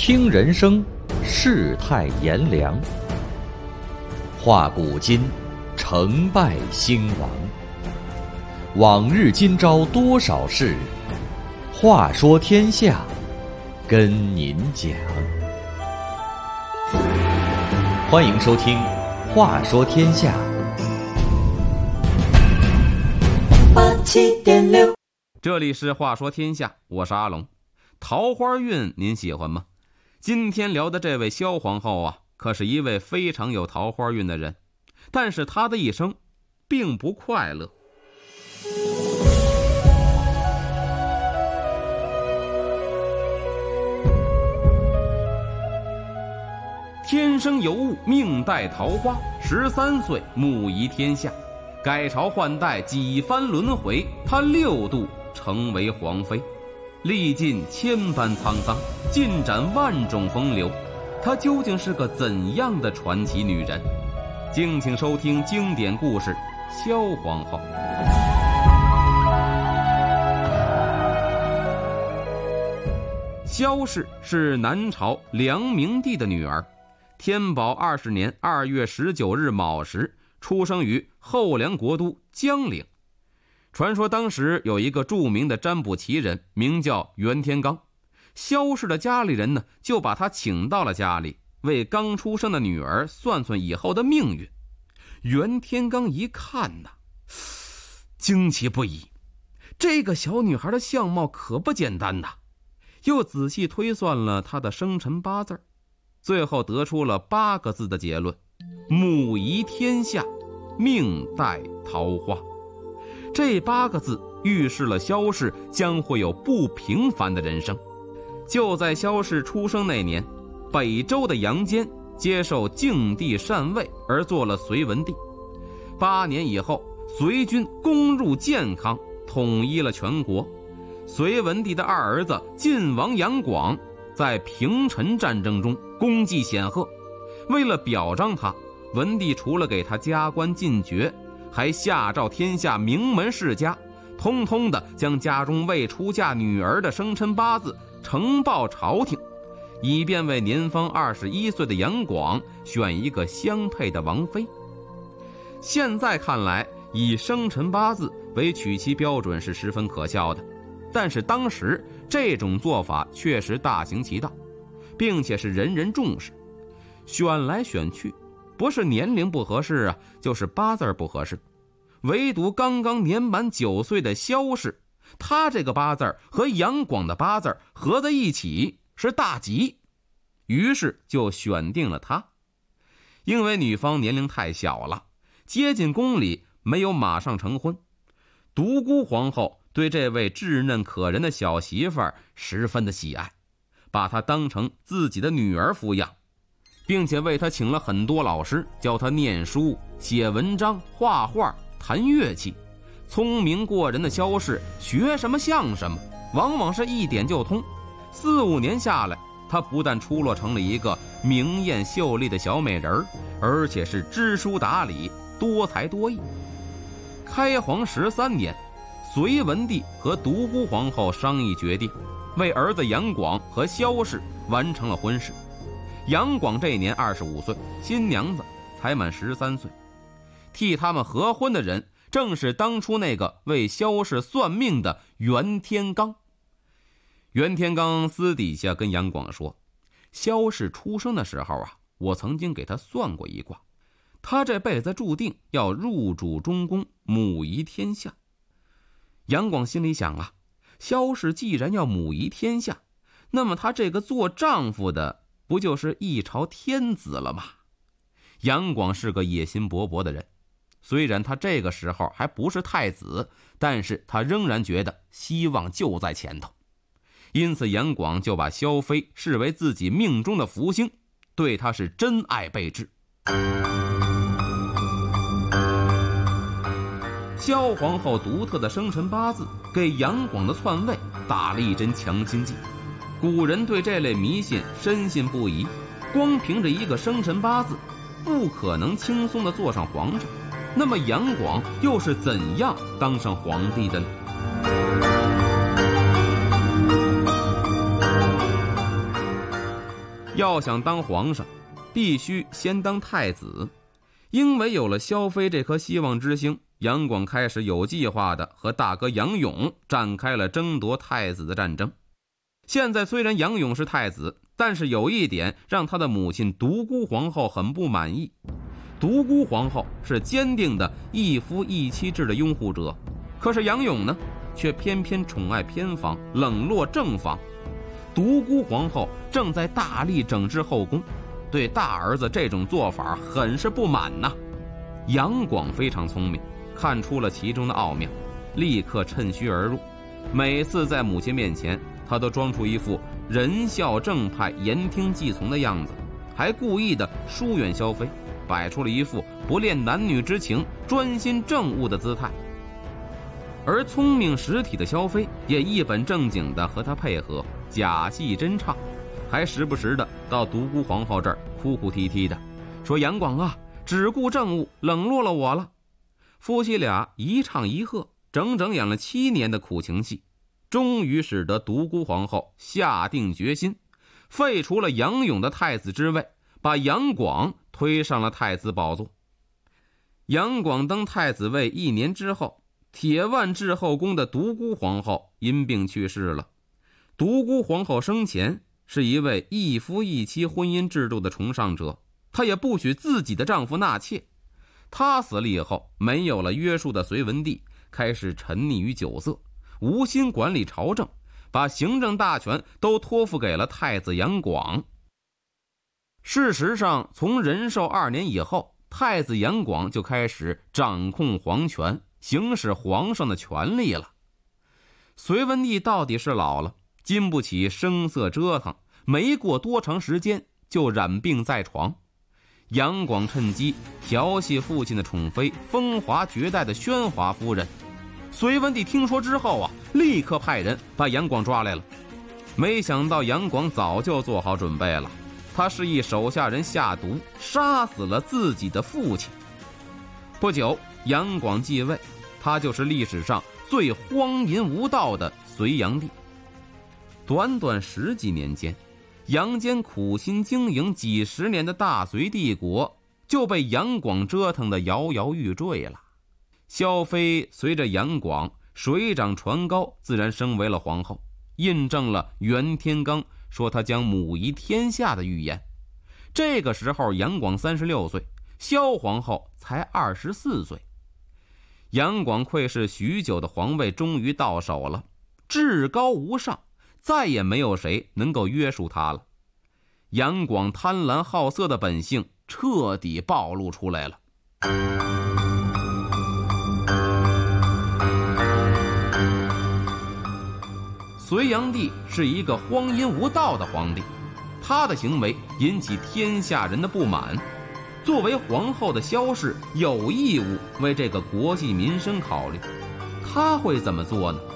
听人生，世态炎凉；话古今，成败兴亡。往日今朝多少事，话说天下，跟您讲。欢迎收听《话说天下》 87.6， 这里是话说天下，我是阿龙。桃花运您喜欢吗？今天聊的这位萧皇后啊，可是一位非常有桃花运的人，但是她的一生并不快乐。天生尤物，命带桃花，13岁母仪天下，改朝换代几番轮回，她6度成为皇妃，历尽千般沧桑，尽展万种风流，她究竟是个怎样的传奇女人？敬请收听经典故事《萧皇后》。萧氏是南朝梁明帝的女儿，天宝20年2月19日卯时出生于后梁国都江陵。传说当时有一个著名的占卜奇人，名叫袁天罡。萧氏的家里人呢，就把他请到了家里，为刚出生的女儿算算以后的命运。袁天罡一看呢，惊奇不已，这个小女孩的相貌可不简单呐。又仔细推算了她的生辰八字，最后得出了8个字的结论：母仪天下，命带桃花。这8个字预示了萧氏将会有不平凡的人生。就在萧氏出生那年，北周的杨坚接受晋帝禅位而做了隋文帝。8年以后，隋军攻入建康，统一了全国。隋文帝的二儿子晋王杨广在平陈战争中功绩显赫，为了表彰他，文帝除了给他加官进爵，还下诏天下名门世家，通通的将家中未出嫁女儿的生辰八字呈报朝廷，以便为年方21岁的杨广选一个相配的王妃。现在看来，以生辰八字为娶妻标准是十分可笑的，但是当时这种做法确实大行其道，并且是人人重视。选来选去，不是年龄不合适啊，就是八字不合适。唯独刚刚年满9岁的萧氏，他这个八字和杨广的八字合在一起是大吉，于是就选定了他。因为女方年龄太小了，接近宫里，没有马上成婚。独孤皇后对这位稚嫩可人的小媳妇儿十分的喜爱，把她当成自己的女儿抚养，并且为她请了很多老师，教她念书、写文章、画画、弹乐器。聪明过人的萧氏学什么像什么，往往是一点就通。4、5年下来，她不但出落成了一个明艳秀丽的小美人，而且是知书达理，多才多艺。开皇13年，隋文帝和独孤皇后商议决定，为儿子杨广和萧氏完成了婚事。杨广这年25岁，新娘子才满13岁。替他们合婚的人正是当初那个为萧氏算命的袁天罡。袁天罡私底下跟杨广说，萧氏出生的时候啊，我曾经给他算过一卦，他这辈子注定要入主中宫，母仪天下。杨广心里想啊，萧氏既然要母仪天下，那么他这个做丈夫的不就是一朝天子了吗？杨广是个野心勃勃的人，虽然他这个时候还不是太子，但是他仍然觉得希望就在前头。因此杨广就把萧妃视为自己命中的福星，对她是真爱备至。萧皇后独特的生辰八字给杨广的篡位打了一针强心剂。古人对这类迷信深信不疑，光凭着一个生辰八字不可能轻松地坐上皇上，那么杨广又是怎样当上皇帝的呢？ 要想当皇上，必须先当太子。因为有了萧妃这颗希望之星，杨广开始有计划的和大哥杨勇展开了争夺太子的战争。现在虽然杨勇是太子，但是有一点让他的母亲独孤皇后很不满意。独孤皇后是坚定的一夫一妻制的拥护者，可是杨勇呢，却偏偏宠爱偏房，冷落正房。独孤皇后正在大力整治后宫，对大儿子这种做法很是不满呐。杨广非常聪明，看出了其中的奥妙，立刻趁虚而入。每次在母亲面前，他都装出一副仁孝正派、言听计从的样子，还故意的疏远萧妃，摆出了一副不恋男女之情、专心政务的姿态。而聪明识体的萧妃也一本正经的和他配合，假戏真唱，还时不时的到独孤皇后这儿哭哭啼啼的，说杨广啊，只顾政务，冷落了我了。夫妻俩一唱一和，整整演了7年的苦情戏，终于使得独孤皇后下定决心，废除了杨勇的太子之位，把杨广推上了太子宝座。杨广登太子位1年之后，铁腕治后宫的独孤皇后因病去世了。独孤皇后生前是一位一夫一妻婚姻制度的崇尚者，她也不许自己的丈夫纳妾。她死了以后，没有了约束的隋文帝开始沉溺于酒色，无心管理朝政，把行政大权都托付给了太子杨广。事实上，从仁寿2年以后，太子杨广就开始掌控皇权，行使皇上的权力了。隋文帝到底是老了，经不起声色折腾，没过多长时间就染病在床。杨广趁机调戏父亲的宠妃，风华绝代的宣华夫人。隋文帝听说之后立刻派人把杨广抓来了。没想到杨广早就做好准备了，他示意手下人下毒，杀死了自己的父亲。不久，杨广继位，他就是历史上最荒淫无道的隋炀帝。短短10几年间，杨坚苦心经营几十年的大隋帝国就被杨广折腾得摇摇欲坠了。萧妃随着杨广水涨船高，自然升为了皇后，印证了袁天罡说他将母仪天下的预言。这个时候杨广36岁，萧皇后才24岁。杨广窥视许久的皇位终于到手了，至高无上，再也没有谁能够约束他了。杨广贪婪好色的本性彻底暴露出来了。隋炀帝是一个荒淫无道的皇帝，他的行为引起天下人的不满。作为皇后的萧氏有义务为这个国计民生考虑，他会怎么做呢？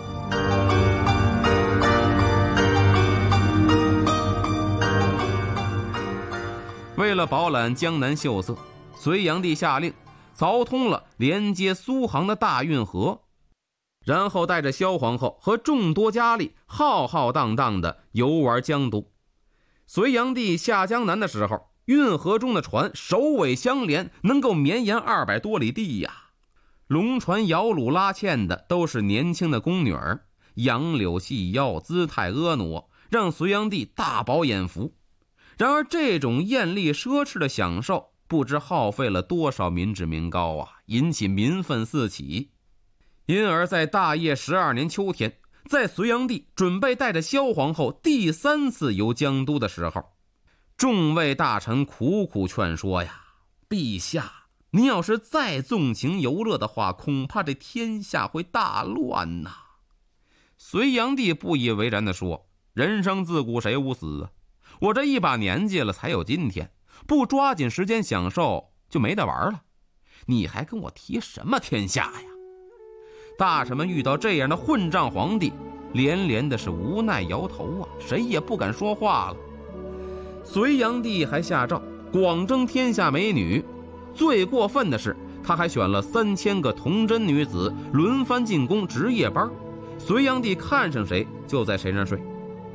为了饱览江南秀色，隋炀帝下令凿通了连接苏杭的大运河，然后带着萧皇后和众多佳丽浩浩荡荡地游玩江都。隋炀帝下江南的时候，运河中的船首尾相连，能够绵延200多里地呀。龙船摇橹拉纤的都是年轻的宫女儿，杨柳细腰，姿态婀娜，让隋炀帝大饱眼福。然而这种艳丽奢侈的享受，不知耗费了多少民脂民膏引起民愤四起。因而在大业12年秋天，在隋炀帝准备带着萧皇后第3次游江都的时候，众位大臣苦苦劝说陛下，您要是再纵情游乐的话，恐怕这天下会大乱呐。隋炀帝不以为然地说，人生自古谁无死我这一把年纪了才有今天，不抓紧时间享受就没得玩了，你还跟我提什么天下呀？大臣们遇到这样的混账皇帝，连连的是无奈摇头谁也不敢说话了。隋炀帝还下诏广征天下美女，最过分的是他还选了3000个童贞女子轮番进宫值夜班，隋炀帝看上谁就在谁那睡。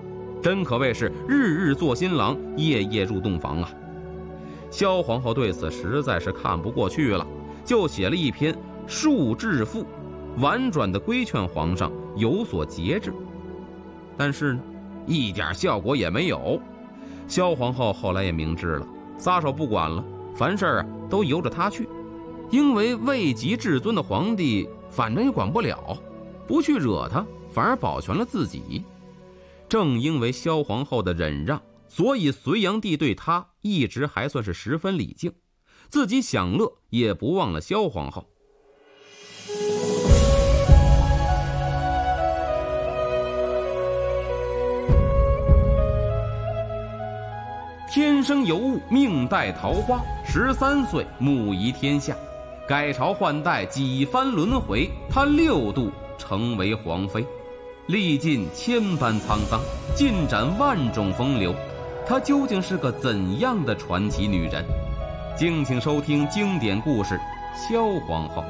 真可谓是日日做新郎，夜夜入洞房啊。萧皇后对此实在是看不过去了，就写了一篇述致赋，婉转地规劝皇上有所节制。但是呢，一点效果也没有。萧皇后后来也明智了，撒手不管了，凡事都由着他去。因为位极至尊的皇帝反正也管不了，不去惹他，反而保全了自己。正因为萧皇后的忍让，所以隋炀帝对她一直还算是十分礼敬，自己享乐也不忘了萧皇后。天生尤物，命带桃花，13岁母仪天下，改朝换代几番轮回，她6度成为皇妃，历尽千般沧桑，尽展万种风流。她究竟是个怎样的传奇女人？敬请收听经典故事《萧皇后》。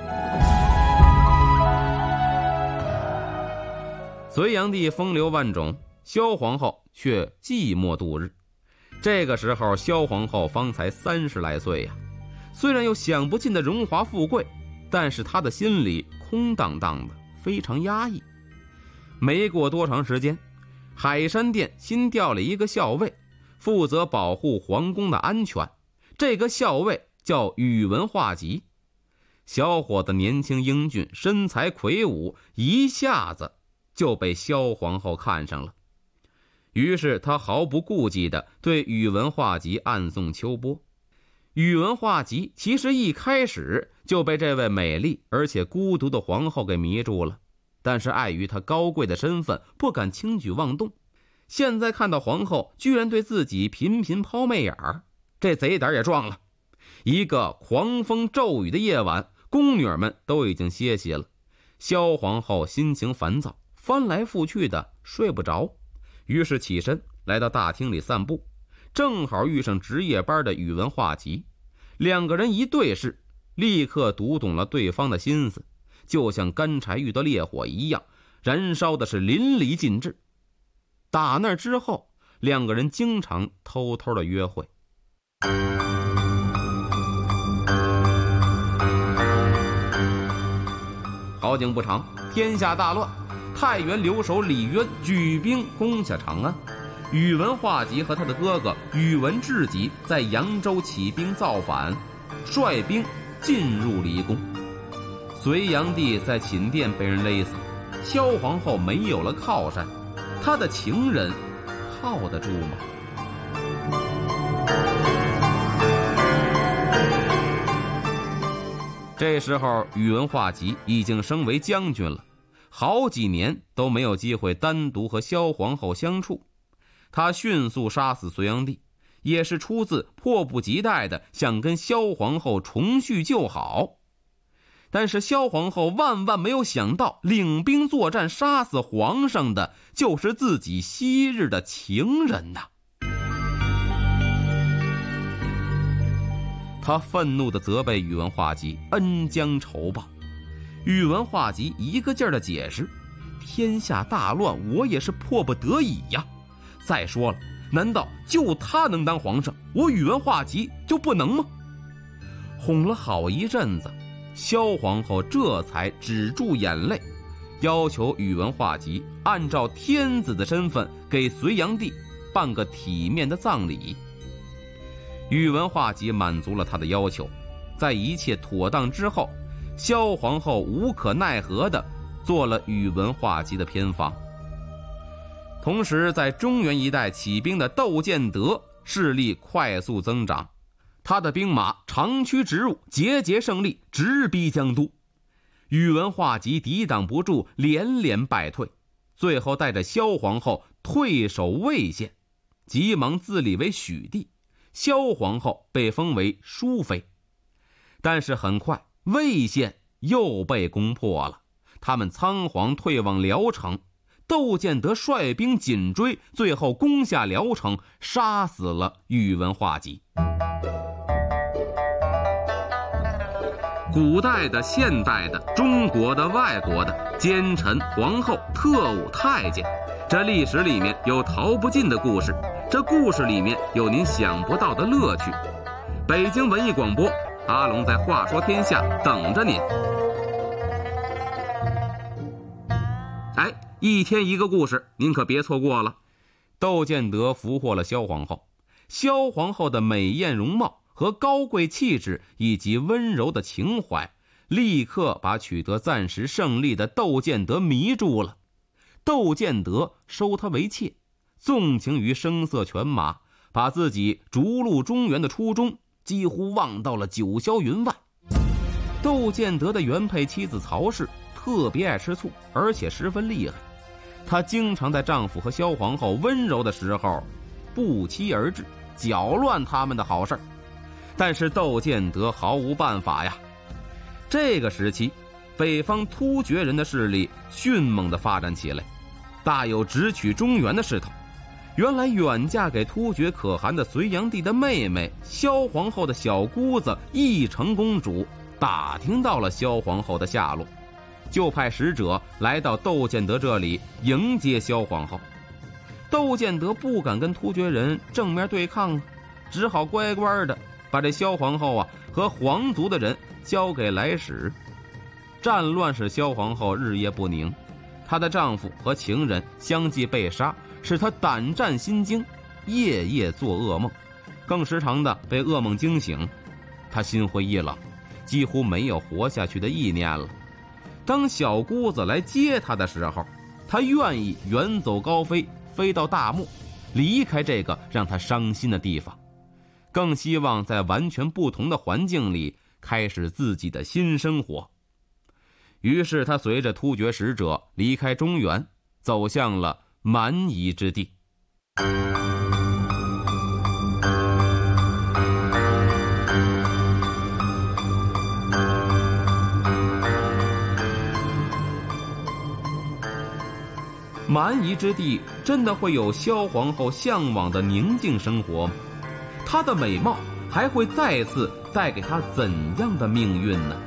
隋炀帝风流万种，萧皇后却寂寞度日。这个时候萧皇后方才30来岁呀，虽然有享不尽的荣华富贵，但是她的心里空荡荡的，非常压抑。没过多长时间，海山殿新调了一个校尉，负责保护皇宫的安全。这个校尉叫宇文化及，小伙子年轻英俊，身材魁梧，一下子就被萧皇后看上了。于是他毫不顾忌地对宇文化及暗送秋波。宇文化及其实一开始就被这位美丽而且孤独的皇后给迷住了，但是碍于她高贵的身份，不敢轻举妄动。现在看到皇后居然对自己频频抛媚眼儿，这贼胆也壮了。一个狂风骤雨的夜晚，宫女们都已经歇息了，萧皇后心情烦躁，翻来覆去的睡不着，于是起身来到大厅里散步，正好遇上值夜班的宇文化及。两个人一对视，立刻读懂了对方的心思，就像干柴遇到烈火一样，燃烧的是淋漓尽致。打那之后，两个人经常偷偷的约会。好景不长，天下大乱，太原留守李渊举兵攻下长安，宇文化及和他的哥哥宇文智及在扬州起兵造反，率兵进入离宫。隋炀帝在寝殿被人勒死，萧皇后没有了靠山，她的情人靠得住吗？这时候宇文化及已经升为将军了，好几年都没有机会单独和萧皇后相处。他迅速杀死隋炀帝，也是出自迫不及待的想跟萧皇后重叙旧好。但是萧皇后万万没有想到，领兵作战杀死皇上的就是自己昔日的情人呐。他愤怒地责备宇文化及恩将仇报。宇文化及一个劲儿地解释，天下大乱，我也是迫不得已呀。再说了，难道就他能当皇上，我宇文化及就不能吗？哄了好一阵子，萧皇后这才止住眼泪，要求宇文化及按照天子的身份给隋炀帝办个体面的葬礼。宇文化及满足了他的要求，在一切妥当之后，萧皇后无可奈何地做了宇文化及的偏房。同时在中原一带起兵的窦建德势力快速增长，他的兵马长驱直入，节节胜利，直逼江都。宇文化及抵挡不住，连连败退，最后带着萧皇后退守魏县，急忙自立为许帝，萧皇后被封为淑妃。但是很快魏县又被攻破了，他们仓皇退往聊城，窦建德率兵紧追，最后攻下聊城，杀死了宇文化及。古代的、现代的、中国的、外国的奸臣、皇后、特务、太监， 这历史里面有逃不尽的故事，这故事里面有您想不到的乐趣。北京文艺广播，阿龙在话说天下等着您。哎，一天一个故事，您可别错过了。窦建德俘获了萧皇后，萧皇后的美艳容貌和高贵气质以及温柔的情怀，立刻把取得暂时胜利的窦建德迷住了。窦建德收她为妾，纵情于声色犬马，把自己逐鹿中原的初衷几乎忘到了九霄云外。窦建德的原配妻子曹氏特别爱吃醋，而且十分厉害。她经常在丈夫和萧皇后温柔的时候不期而至，搅乱他们的好事。但是窦建德毫无办法呀。这个时期，北方突厥人的势力迅猛地发展起来，大有直取中原的势头。原来远嫁给突厥可汗的隋炀帝的妹妹萧皇后的小姑子义成公主打听到了萧皇后的下落，就派使者来到窦建德这里迎接萧皇后。窦建德不敢跟突厥人正面对抗啊，只好乖乖的把这萧皇后和皇族的人交给来使。战乱使萧皇后日夜不宁，她的丈夫和情人相继被杀，使她胆战心惊，夜夜做噩梦，更时常的被噩梦惊醒。她心灰意冷，几乎没有活下去的意念了。当小姑子来接她的时候，她愿意远走高飞，飞到大漠，离开这个让她伤心的地方，更希望在完全不同的环境里开始自己的新生活。于是他随着突厥使者离开中原，走向了蛮夷之地。蛮夷之地真的会有萧皇后向往的宁静生活吗？她的美貌还会再次带给她怎样的命运呢？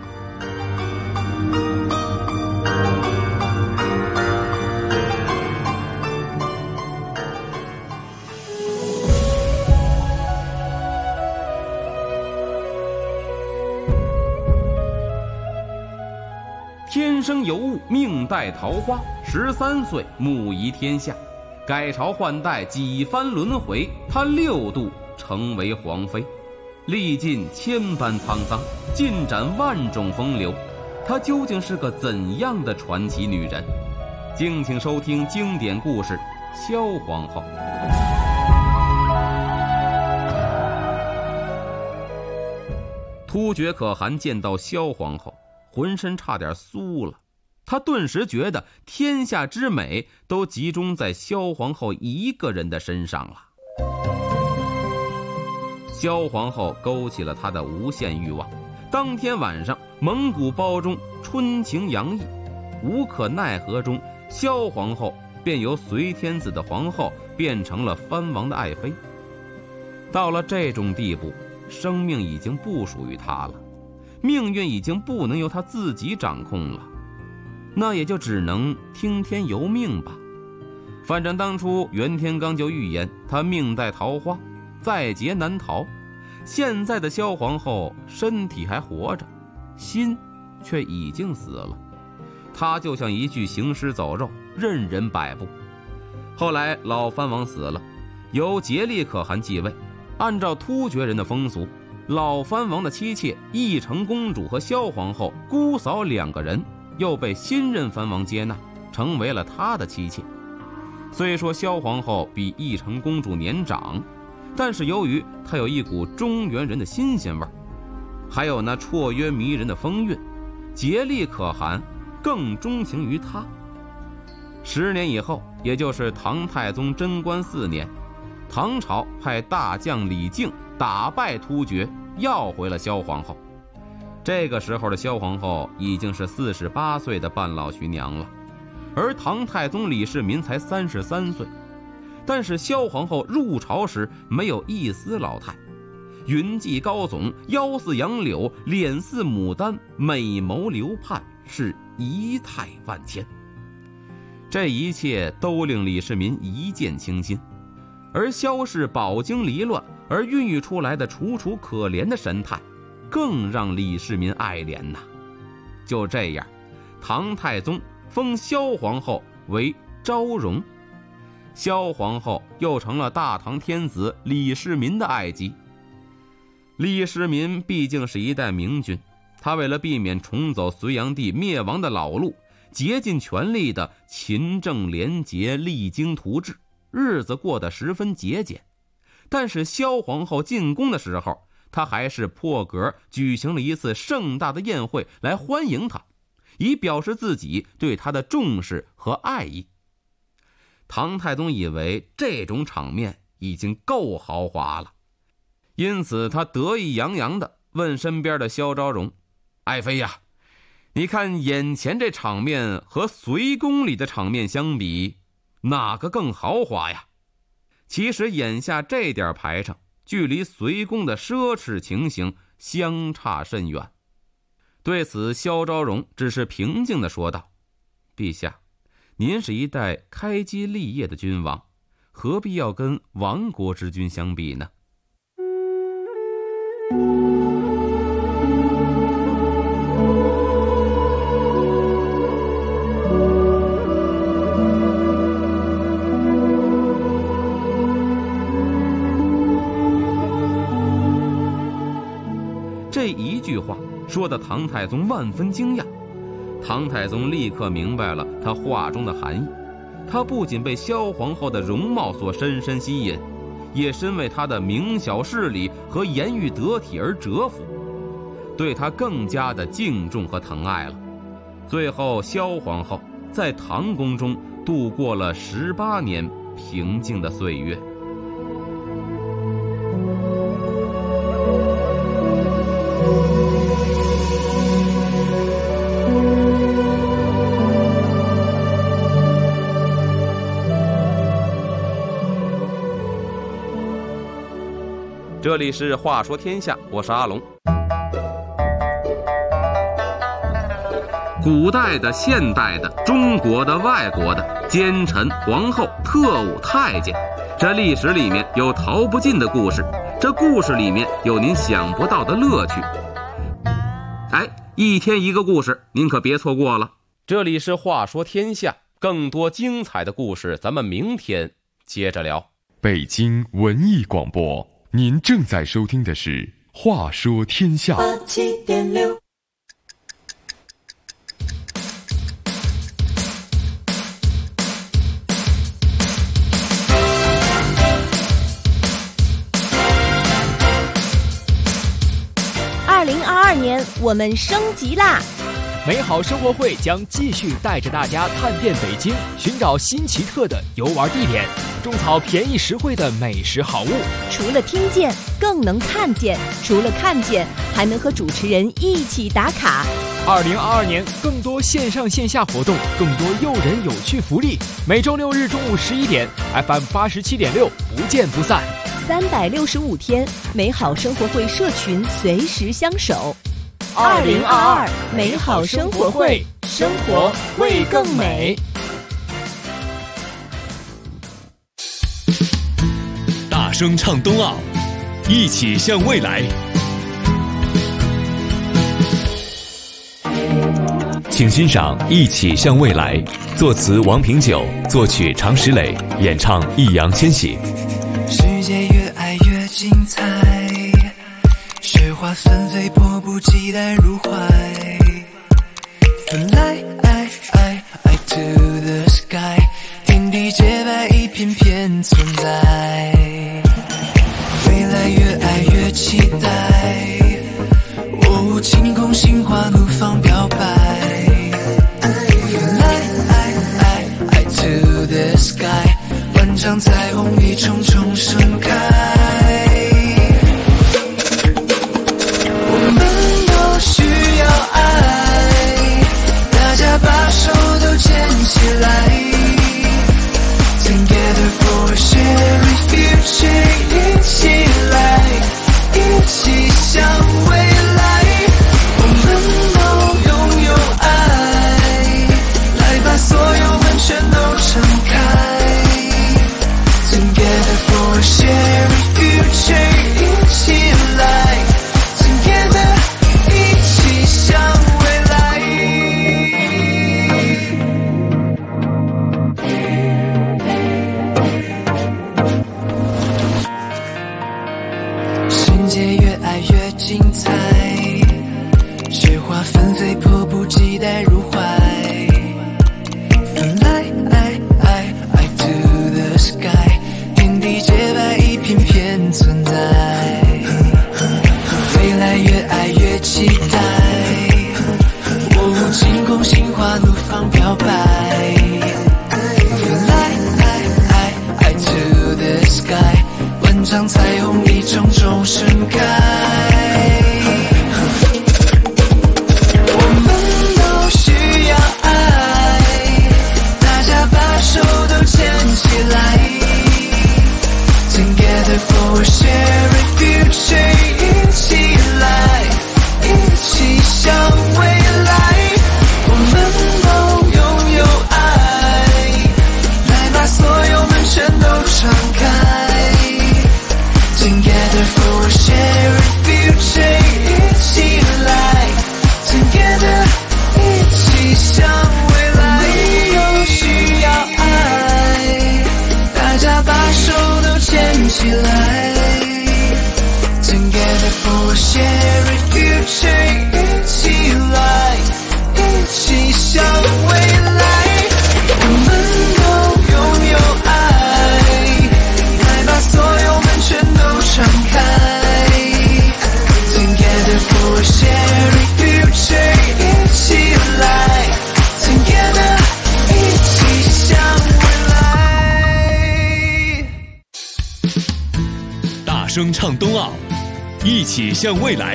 天生尤物，命带桃花，13岁母仪天下，改朝换代几番轮回，她6度成为皇妃，历尽千般沧桑，尽展万种风流。她究竟是个怎样的传奇女人？敬请收听经典故事《萧皇后》。突厥可汗见到萧皇后，浑身差点酥了，他顿时觉得天下之美都集中在萧皇后一个人的身上了。萧皇后勾起了他的无限欲望，当天晚上蒙古包中春情洋溢，无可奈何中，萧皇后便由隋天子的皇后变成了藩王的爱妃。到了这种地步，生命已经不属于她了，命运已经不能由他自己掌控了，那也就只能听天由命吧。反正当初袁天罡就预言他命带桃花，在劫难逃。现在的萧皇后身体还活着，心却已经死了，她就像一具行尸走肉，任人摆布。后来老藩王死了，由颉利可汗继位。按照突厥人的风俗，老藩王的妻妾义成公主和萧皇后姑嫂2个人又被新任藩王接纳，成为了他的妻妾。虽说萧皇后比义成公主年长，但是由于她有一股中原人的新鲜味，还有那绰约迷人的风韵，颉利可汗更钟情于她。10年以后，也就是唐太宗贞观4年，唐朝派大将李靖打败突厥，要回了萧皇后。这个时候的萧皇后已经是48岁的半老徐娘了，而唐太宗李世民才33岁。但是萧皇后入朝时没有一丝老态，云髻高耸，腰似杨柳，脸似牡丹，美眸流盼，是仪态万千。 这一切都令李世民一见倾心，而萧氏饱经离乱而孕育出来的楚楚可怜的神态，更让李世民爱怜呐。就这样，唐太宗封萧皇后为昭容，萧皇后又成了大唐天子李世民的爱姬。李世民毕竟是一代明君，他为了避免重走隋炀帝灭亡的老路，竭尽全力的勤政廉洁，励精图治，日子过得十分节俭。但是萧皇后进宫的时候，他还是破格举行了一次盛大的宴会来欢迎她，以表示自己对她的重视和爱意。唐太宗以为这种场面已经够豪华了，因此他得意洋洋地问身边的萧昭容：“爱妃呀，你看眼前这场面和隋宫里的场面相比，哪个更豪华呀？”其实眼下这点排场，距离隋宫的奢侈情形相差甚远。对此，萧昭容只是平静地说道：“陛下，您是一代开基立业的君王，何必要跟亡国之君相比呢？”这一句话说的唐太宗万分惊讶，唐太宗立刻明白了他话中的含义。他不仅被萧皇后的容貌所深深吸引，也深为她的明晓事理和言语得体而折服，对她更加的敬重和疼爱了。最后，萧皇后在唐宫中度过了18年平静的岁月。这里是话说天下，我是阿龙。古代的、现代的、中国的、外国的，奸臣、皇后、特务、太监，这历史里面有逃不尽的故事，这故事里面有您想不到的乐趣。一天一个故事，您可别错过了。这里是话说天下，更多精彩的故事咱们明天接着聊。 北京文艺广播，您正在收听的是《话说天下》87.6。 2022年，我们升级啦！ 美好生活会将继续带着大家探遍北京，寻找新奇特的游玩地点，种草便宜实惠的美食好物。 除了听见，更能看见；除了看见，还能和主持人一起打卡。 2022年，更多线上线下活动，更多诱人有趣福利。每周6日中午11点 ，FM 87.6，不见不散。 365天，美好生活会社群随时相守。 2022 美好生活会，生活会更美。 大声唱冬奥，一起向未来。请欣赏《一起向未来》，作词王平久，作曲常石磊，演唱易烊千玺。 世界越爱越精彩，雪花纷飞，迫不及待入怀。Fly to the sky， 天地洁白，一片片存在。未来越爱越期待，晴空心花怒放表白。Fly to the sky， 万丈彩虹一重重盛开。我们都需要爱，大家把手都牵起来。Together for a shared future， 一起来，一起向未来。我们都拥有爱，来把所有温泉都声唱冬奥，一起向未来。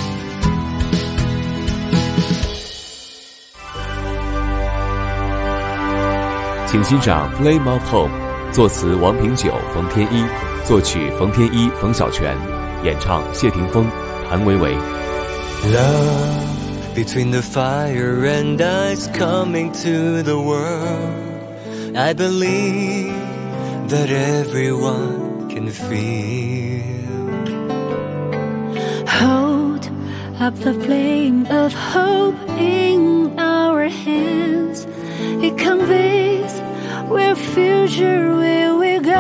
请欣赏《Flame of Home》，作词王平久、冯天一，作曲冯天一、冯小泉，演唱谢霆锋、谭维维。 Love between the fire and ice coming to the world. I believe that everyone can feel. Hold up the flame of hope in our hands. It conveys where future will we go.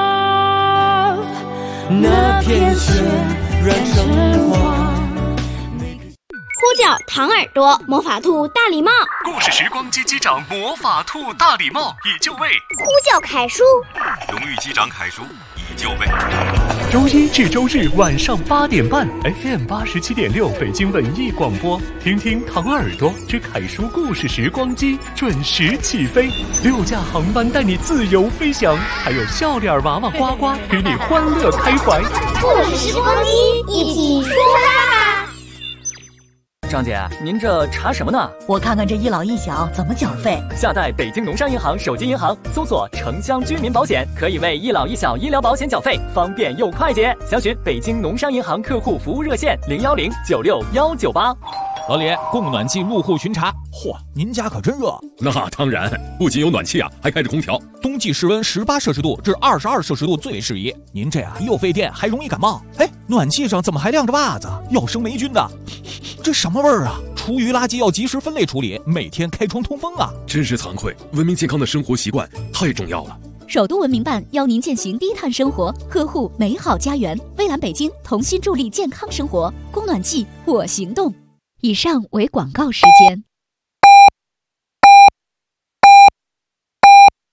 那片雪染成黄。 呼叫唐耳朵，魔法兔大礼帽。 故事时光机机长魔法兔大礼帽已就位。 呼叫凯叔， 荣誉机长凯叔已就位。 周一至周日晚上8点半 ，FM 87.6北京文艺广播，听听唐耳朵之凯叔故事时光机准时起飞，6架航班带你自由飞翔，还有笑脸娃娃呱呱与你欢乐开怀。 故事时光机，一起出发吧！ 张姐，您这查什么呢？ 我看看这一老一小怎么缴费。 下载北京农商银行手机银行，搜索城乡居民保险，可以为一老一小医疗保险缴费，方便又快捷。详询北京农商银行客户服务热线010-96-198。 老李，供暖气入户巡查。嚯，您家可真热。 那当然，不仅有暖气啊，还开着空调。 冬季室温18摄氏度至22摄氏度最为适宜。您这样又费电，还容易感冒。哎，暖气上怎么还晾着袜子？要生霉菌的。这什么味儿啊？厨余垃圾要及时分类处理，每天开窗通风啊！ 真是惭愧，文明健康的生活习惯太重要了。 首都文明办邀您践行低碳生活，呵护美好家园。蔚蓝北京同心助力健康生活，供暖季我行动。以上为广告时间。